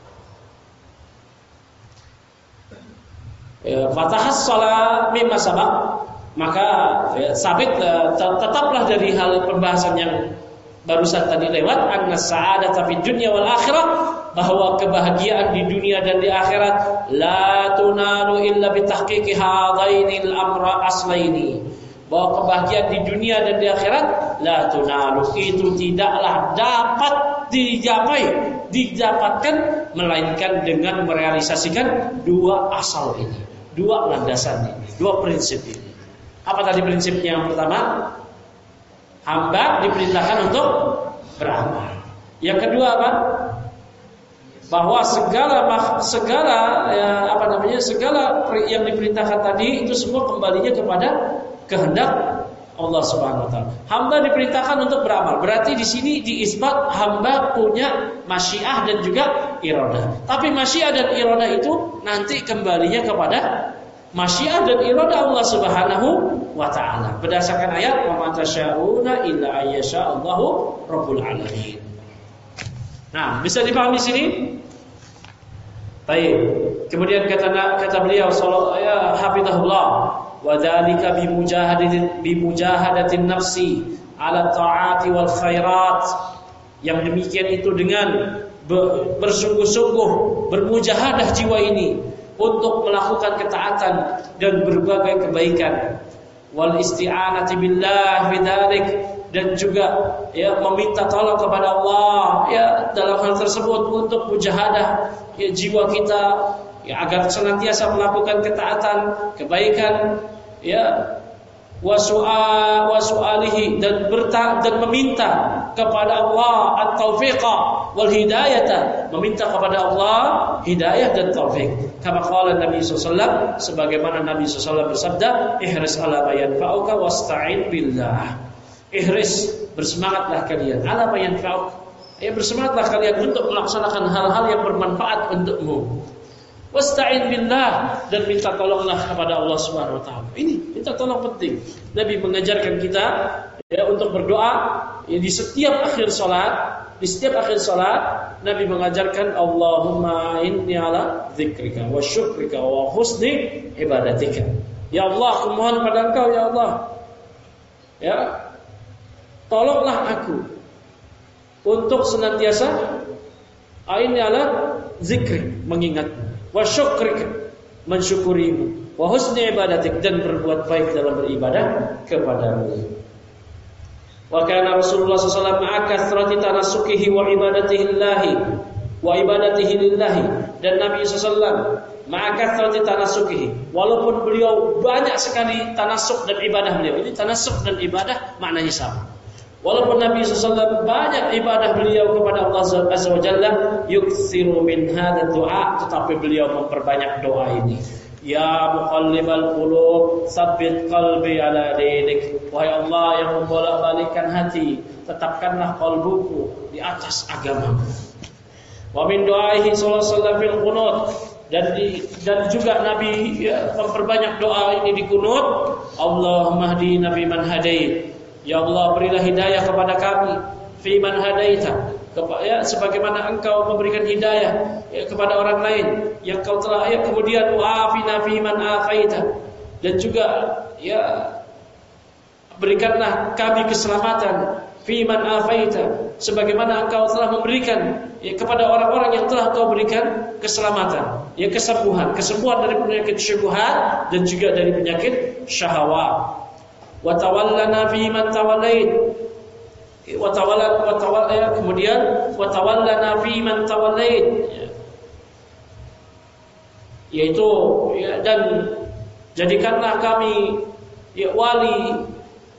fatahassala mimma sabaq, maka ya, sabit uh, tetaplah dari hal pembahasan yang barusan tadi lewat, anna sa'adata fid dunya wal akhirah, bahwa kebahagiaan di dunia dan di akhirat la tunalu illa bitahqiqi hadainil amra aslaini, bahwa kebahagiaan di dunia dan di akhirat la tunalu, itu tidaklah dapat dicapai, didapatkan melainkan dengan merealisasikan dua asal ini, dua landasan ini, dua prinsip ini. Apa tadi prinsipnya? Yang pertama, hamba diperintahkan untuk beramal. Yang kedua apa? Bahwa segala segala ya, apa namanya segala yang diperintahkan tadi itu semua kembalinya kepada kehendak Allah Subhanahu wa taala. Hamba diperintahkan untuk beramal. Berarti di sini diisbat hamba punya masyiah dan juga iradah. Tapi masyiah dan iradah itu nanti kembalinya kepada masyiah dan iradah Allah Subhanahu wa taala. Berdasarkan ayat wa ma tasyauna illa ayyasha'allahu rabbul alamin. Nah, bisa dipahami sini? Baik. Kemudian kata kata beliau sallallahu ya hafizahullah, wa dzalika bi mujahadatin bi mujahadatin nafsi ala ta'ati wal khairat. Yang demikian itu dengan bersungguh-sungguh bermujahadah jiwa ini untuk melakukan ketaatan dan berbagai kebaikan. Wal isti'anati billah bidzalik, dan juga ya meminta tolong kepada Allah ya dalam hal tersebut untuk mujahadah ya jiwa kita ya agar senantiasa melakukan ketaatan, kebaikan ya wasu'a wasu'alihi, dan berta dan meminta kepada Allah at-taufiqa wal hidayata, meminta kepada Allah hidayah dan taufik. Kama qala Nabi sallallahu alaihi wasallam, sebagaimana Nabi sallallahu alaihi wasallam bersabda, ihris ala ma yanfa'uka wasta'in billah. Ihris, bersemangatlah kalian ala ma yanfa'uk, ya bersemangatlah kalian untuk melaksanakan hal-hal yang bermanfaat untukmu. Wasta'in billah, dan minta tolonglah kepada Allah Subhanahu wa taala. Ini minta tolong penting. Nabi mengajarkan kita ya untuk berdoa ya, di setiap akhir salat, di setiap akhir salat Nabi mengajarkan Allahumma inni ala dzikrika wa syukrika wa husni ibadatika. Ya Allah, aku mohon pada Engkau ya Allah. Ya. Tolonglah aku untuk senantiasa inni ala zikri, mengingatmu, wa syukrika, mensyukurimu, wa husni ibadatik, dan berbuat baik dalam beribadah kepadamu. Wa kana Rasulullah sallallahu alaihi wasallam ma'akathrati tanassukihi wa ibadatihi lillahi wa ibadatihi lillahi, dan Nabi sallallahu alaihi wasallam ma'akathrati tanassukihi, walaupun beliau banyak sekali tanassuk dan ibadah beliau. Ini tanassuk dan ibadah maknanya sama. Walaupun Nabi sallallahu alaihi wasallam banyak ibadah beliau kepada Allah Azza wa Jalla, yuksiru min hadha du'a, tetapi beliau memperbanyak doa ini. Ya muqallibal qulub, tsabbit qalbi ala dinik. Wahai Allah yang membolak-balikkan hati, tetapkanlah qalbuku di atas agamamu. Wa min du'aihi sallallahu alaihi wasallam fil qunut, dan di, dan juga Nabi ya, memperbanyak doa ini di qunut. Allahumma hdi nabi man hadait. Ya Allah, berilah hidayah kepada kami fi man hadaita, ya, sebagaimana Engkau memberikan hidayah ya, kepada orang lain yang Kau telah ya, kemudian wa'afina fi man afaita, dan juga ya berikanlah kami keselamatan fi man afaita, sebagaimana Engkau telah memberikan ya, kepada orang-orang yang telah Kau berikan keselamatan, ya, kesembuhan, kesembuhan dari penyakit syubhat dan juga dari penyakit syahwat. Wa tawallana fi man tawallait, wa tawalla wa tawalla, kemudian wa tawallana fi man tawallait, yaitu ya, dan jadikanlah kami ya, wali,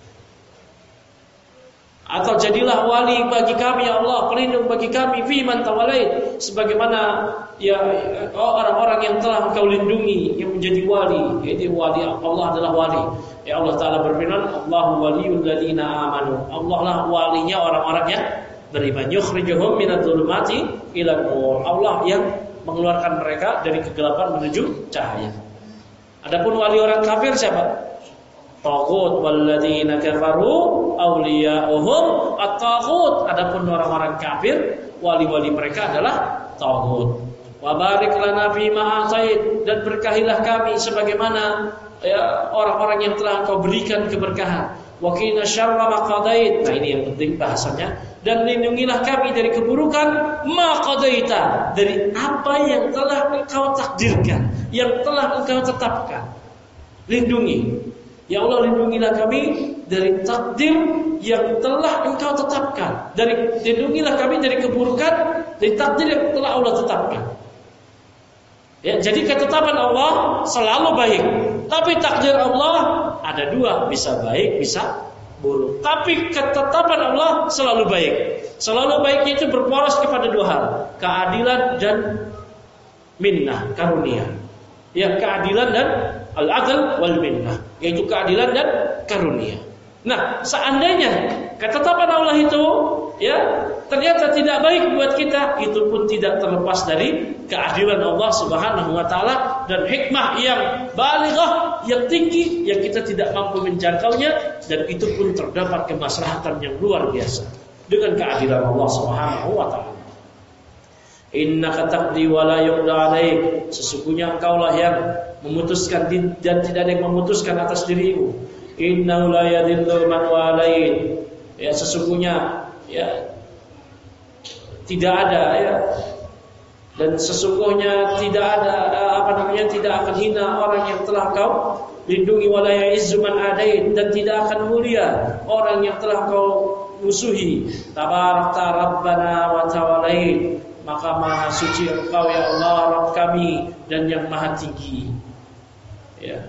atau jadilah wali bagi kami ya Allah, pelindung bagi kami fi man tawallait, sebagaimana ya orang-orang yang telah Engkau lindungi yang menjadi wali. Jadi wali Allah adalah wali. Ya Allah Ta'ala berfirman, Allahu waliyul ladzina amanu. Allah lah walinya orang-orang yang beriman. Yukhrijuhum minadh-dhulumati ilan nur. Allah yang mengeluarkan mereka dari kegelapan menuju cahaya. Adapun wali orang kafir siapa? Taghut walladzina kafaru awliya'uhum at-taghut. Adapun orang-orang kafir, wali-wali mereka adalah taghut. Wa barik lana fi ma atait, dan berkahilah kami sebagaimana ya, orang-orang yang telah Engkau berikan keberkahan. Wa qina syarra ma qadait. Nah, ini yang penting bahasanya. Dan lindungilah kami dari keburukan ma qadaita, dari apa yang telah Engkau takdirkan, yang telah Engkau tetapkan. Lindungi. Ya Allah, lindungilah kami dari takdir yang telah Engkau tetapkan. Dari lindungilah kami dari keburukan, dari takdir yang telah Allah tetapkan. Ya, jadi ketetapan Allah selalu baik. Tapi takdir Allah ada dua, bisa baik, bisa buruk. Tapi ketetapan Allah selalu baik. Selalu baik itu berporos kepada dua hal, keadilan dan minnah, karunia. Ya, keadilan dan al-adl wal minnah, yaitu keadilan dan karunia. Nah, seandainya ketetapan Allah itu ya ternyata tidak baik buat kita, itu pun tidak terlepas dari keadilan Allah Subhanahu wa taala dan hikmah yang balighah, yang tinggi, yang kita tidak mampu menjangkaunya, dan itu pun terdapat kemaslahatan yang luar biasa dengan keadilan Allah Subhanahu wa taala. Innaka taqdi wa la yuqda alaik, sesungguhnya Engkaulah yang memutuskan dan tidak ada yang memutuskan atas dirimu. Innahu la yadhillu man walait, ya sesungguhnya ya tidak ada ya, dan sesungguhnya tidak ada apa namanya tidak akan hina orang yang telah Kau lindungi, wala ya'izzu man adait, dan tidak akan mulia orang yang telah Kau musuhi. Tabarakta rabbana wa tawallait, maka maha suci Engkau ya Allah Rabb kami dan yang maha tinggi. Ya.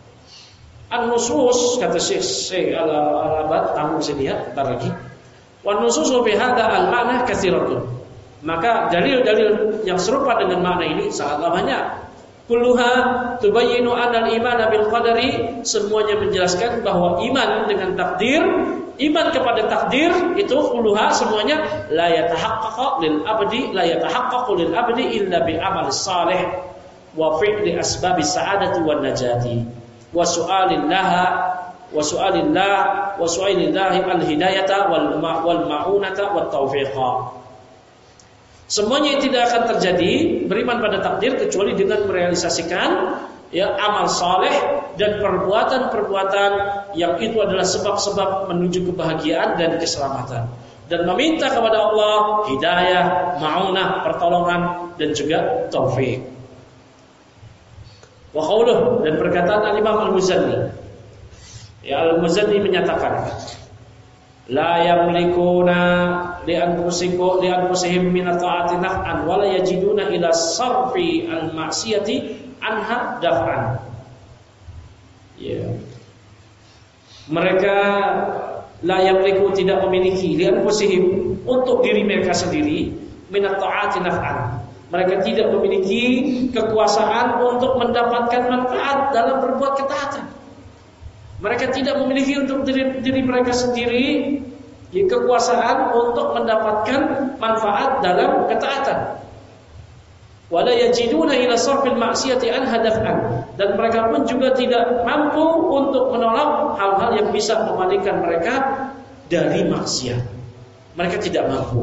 An-nusus, kata Syekh Syekh Al-Abad, kamu bisa lihat bentar lagi. Wan nususu fi hadza al-ma'na katsiratun. Maka dalil-dalil yang serupa dengan makna ini sangatlah banyak. Kulluha tubayyinu anna al-imana bil qadari, semuanya menjelaskan bahwa iman dengan takdir, iman kepada takdir itu kulluha semuanya la yatahaqqaqu lil abdi, la yatahaqqaqu lil abdi illa bi amalis salih wa fi'li asbabis sa'adati wan najati wa su'alin laha wa su'alillah wa su'alillahi al-hidayata wal wal ma'unata wat taufiqa. Semuanya yang tidak akan terjadi beriman pada takdir kecuali dengan merealisasikan ya amal saleh dan perbuatan-perbuatan yang itu adalah sebab-sebab menuju kebahagiaan dan keselamatan, dan meminta kepada Allah hidayah, ma'unah, pertolongan dan juga taufik. Wa qauluh, dan perkataan Al-Imam Al-Muzanni. Ya, Al-Muzanni menyatakan la yamlikuna li anfusikum li anfusihim min ta'ati naf'an wa la yajiduna ila sarfi al-ma'siyati anha daf'an. Ya. Mereka la yamliku, tidak memiliki li anfusihim, untuk diri mereka sendiri, min ta'ati naf'an. Mereka tidak memiliki kekuasaan untuk mendapatkan manfaat dalam berbuat ketaatan. Mereka tidak memiliki untuk diri, diri mereka sendiri ya, kekuasaan untuk mendapatkan manfaat dalam ketaatan. Wala yajiduna ila sarfil ma'siyati an hadafan, dan mereka pun juga tidak mampu untuk menolak hal-hal yang bisa memalingkan mereka dari maksiat. Mereka tidak mampu.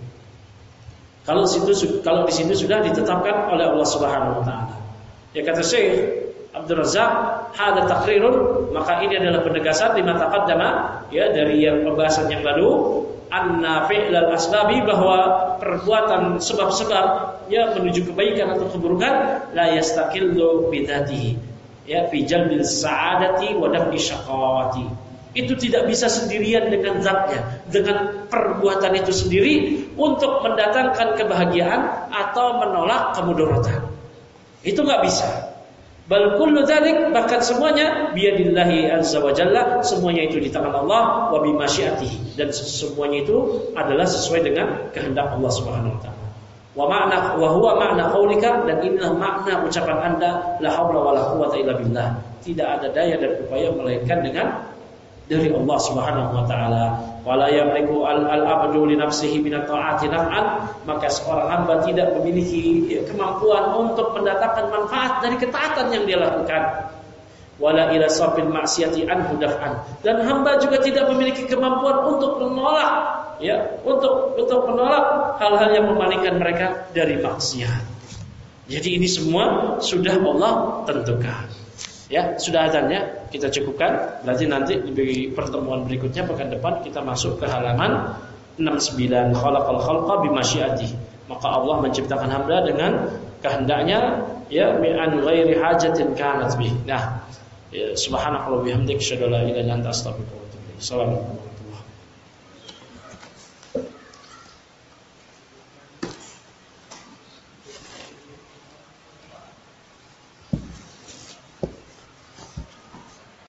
Kalau situ kalau di sini sudah ditetapkan oleh Allah Subhanahu wa taala. Ya kata Syekh Abdul Razak, hada taqrirun, maka ini adalah penegasan lima taqaddama ya dari yang pembahasan yang lalu, anna fi'lal asbabi, bahwa perbuatan sebab-sebab ya menuju kebaikan atau keburukan la yastaqillu bidzatihi ya fi jalbil sa'adati wa daf'i syaqawati. Itu tidak bisa sendirian dengan zatnya, dengan perbuatan itu sendiri untuk mendatangkan kebahagiaan atau menolak kemudaratan. Itu enggak bisa. Bal kullu dzalik, bahkan semuanya biyadillahi azza wa jalla, semuanya itu di tangan Allah, wa bi masyiatihi, dan semuanya itu adalah sesuai dengan kehendak Allah Subhanahu wa taala. Wa ma'na wa huwa ma'na qaulika, dan inilah makna ucapan Anda, la haula wala quwwata illa billah. Tidak ada daya dan upaya melainkan dengan dari Allah Subhanahu wa taala. Wala yamliku al-abdu li nafsihi min at-ta'ati naf'an, maka seorang hamba tidak memiliki ya, kemampuan untuk mendatangkan manfaat dari ketaatan yang dia lakukan. Wala ila sarfil ma'siyati anhu daf'an, dan hamba juga tidak memiliki kemampuan untuk menolak ya, untuk untuk menolak hal-hal yang memalingkan mereka dari maksiat. Jadi ini semua sudah Allah tentukan. Ya, sudah azannya, kita cukupkan. Berarti nanti di pertemuan berikutnya pekan depan kita masuk ke halaman enam puluh sembilan. Khalaqal khalqa bimasyiatih. Maka Allah menciptakan hamba dengan kehendaknya ya, min an ghairi hajatin kanat bih. Nah, ya, subhanallahi wa bihamdihi, asyhadu an la ilaha illa anta, astaghfiruka wa atubu ilaik. Assalamualaikum.